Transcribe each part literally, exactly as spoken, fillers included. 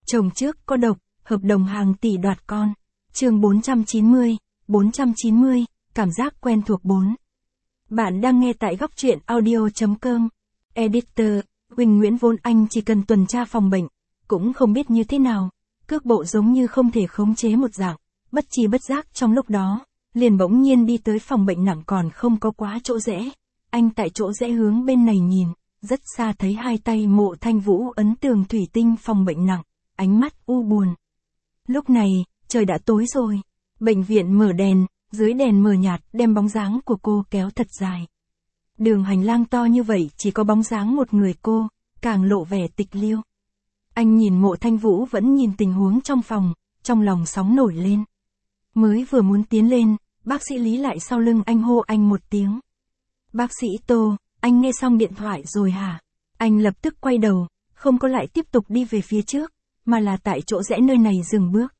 Chồng trước có độc, hợp đồng hàng tỷ đoạt con. Chương bốn trăm chín mươi, bốn trăm chín mươi, cảm giác quen thuộc bốn. Bạn đang nghe tại góc truyện audio chấm com. Editor, Huỳnh Nguyễn vốn anh chỉ cần tuần tra phòng bệnh, cũng không biết như thế nào, cước bộ giống như không thể khống chế một dạng, bất tri bất giác trong lúc đó, liền bỗng nhiên đi tới phòng bệnh nặng còn không có quá chỗ rẽ. Anh tại chỗ rẽ hướng bên này nhìn, rất xa thấy hai tay Mộ Thanh Vũ ấn tường thủy tinh phòng bệnh nặng, ánh mắt u buồn. Lúc này, trời đã tối rồi, bệnh viện mở đèn, dưới đèn mờ nhạt đem bóng dáng của cô kéo thật dài. Đường hành lang to như vậy chỉ có bóng dáng một người cô, càng lộ vẻ tịch liêu. Anh nhìn Mộ Thanh Vũ vẫn nhìn tình huống trong phòng, trong lòng sóng nổi lên. Mới vừa muốn tiến lên, bác sĩ Lý lại sau lưng anh hô anh một tiếng. Bác sĩ Tô, anh nghe xong điện thoại rồi hả? Anh lập tức quay đầu, không có lại tiếp tục đi về phía trước, mà là tại chỗ rẽ nơi này dừng bước.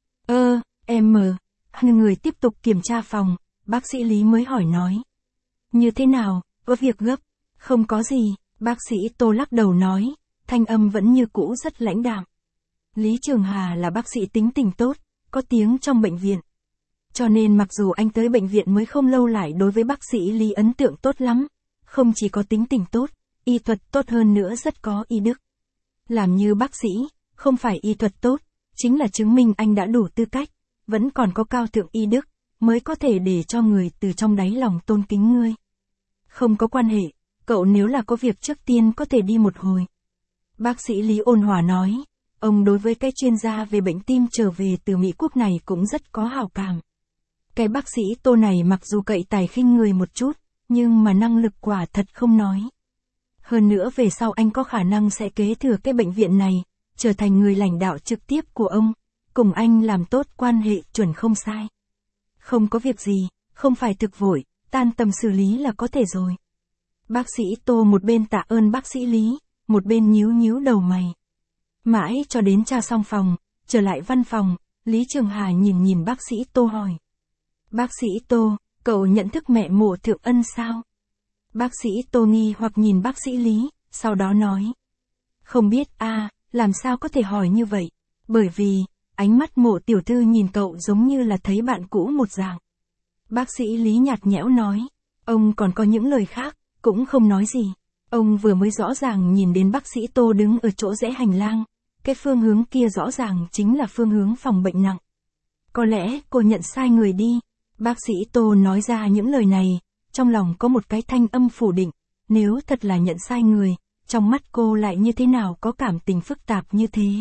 Ơ, em mờ, người tiếp tục kiểm tra phòng, bác sĩ Lý mới hỏi nói. Như thế nào, có việc gấp? Không có gì, bác sĩ Tô lắc đầu nói, thanh âm vẫn như cũ rất lãnh đạm. Lý Trường Hà là bác sĩ tính tình tốt, có tiếng trong bệnh viện. Cho nên mặc dù anh tới bệnh viện mới không lâu lại đối với bác sĩ Lý ấn tượng tốt lắm, không chỉ có tính tình tốt, y thuật tốt hơn nữa rất có y đức. Làm như bác sĩ, không phải y thuật tốt, chính là chứng minh anh đã đủ tư cách, vẫn còn có cao thượng y đức, mới có thể để cho người từ trong đáy lòng tôn kính ngươi. Không có quan hệ, cậu nếu là có việc trước tiên có thể đi một hồi. Bác sĩ Lý ôn hòa nói, ông đối với cái chuyên gia về bệnh tim trở về từ Mỹ Quốc này cũng rất có hảo cảm. Cái bác sĩ Tô này mặc dù cậy tài khinh người một chút, nhưng mà năng lực quả thật không nói. Hơn nữa về sau anh có khả năng sẽ kế thừa cái bệnh viện này, trở thành người lãnh đạo trực tiếp của ông, cùng anh làm tốt quan hệ chuẩn không sai. Không có việc gì, không phải thực vội, tan tầm xử lý là có thể rồi. Bác sĩ Tô một bên tạ ơn bác sĩ Lý, một bên nhíu nhíu đầu mày. Mãi cho đến tra xong phòng, trở lại văn phòng, Lý Trường Hà nhìn nhìn bác sĩ Tô hỏi. Bác sĩ Tô, cậu nhận thức mẹ Mộ Thượng Ân sao? Bác sĩ Tô nghi hoặc nhìn bác sĩ Lý, sau đó nói. Không biết a, à, làm sao có thể hỏi như vậy? Bởi vì, ánh mắt Mộ tiểu thư nhìn cậu giống như là thấy bạn cũ một dạng. Bác sĩ Lý nhạt nhẽo nói. Ông còn có những lời khác, cũng không nói gì. Ông vừa mới rõ ràng nhìn đến bác sĩ Tô đứng ở chỗ rẽ hành lang. Cái phương hướng kia rõ ràng chính là phương hướng phòng bệnh nặng. Có lẽ cô nhận sai người đi. Bác sĩ Tô nói ra những lời này, trong lòng có một cái thanh âm phủ định, nếu thật là nhận sai người, trong mắt cô lại như thế nào có cảm tình phức tạp như thế.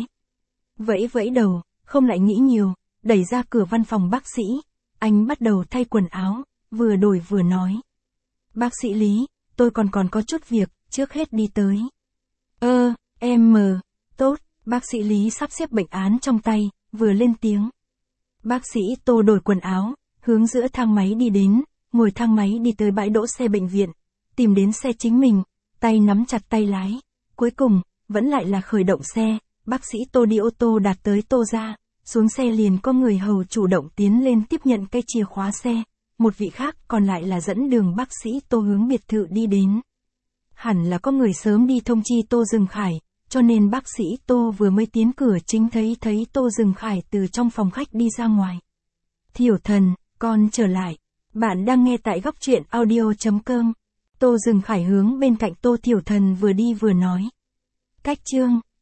Vẫy vẫy đầu, không lại nghĩ nhiều, đẩy ra cửa văn phòng bác sĩ, anh bắt đầu thay quần áo, vừa đổi vừa nói. Bác sĩ Lý, tôi còn còn có chút việc, trước hết đi tới. Ơ, em mờ, tốt, bác sĩ Lý sắp xếp bệnh án trong tay, vừa lên tiếng. Bác sĩ Tô đổi quần áo, hướng giữa thang máy đi đến, ngồi thang máy đi tới bãi đỗ xe bệnh viện, tìm đến xe chính mình, tay nắm chặt tay lái. Cuối cùng, vẫn lại là khởi động xe, bác sĩ Tô đi ô tô đạt tới Tô ra, xuống xe liền có người hầu chủ động tiến lên tiếp nhận cái chìa khóa xe, một vị khác còn lại là dẫn đường bác sĩ Tô hướng biệt thự đi đến. Hẳn là có người sớm đi thông chi Tô Dừng Khải, cho nên bác sĩ Tô vừa mới tiến cửa chính thấy thấy Tô Dừng Khải từ trong phòng khách đi ra ngoài. Thiểu Thần, con trở lại. Bạn đang nghe tại góc truyện audio chấm com. Tô Dừng Khải hướng bên cạnh Tô Thiểu Thần vừa đi vừa nói. Cách chương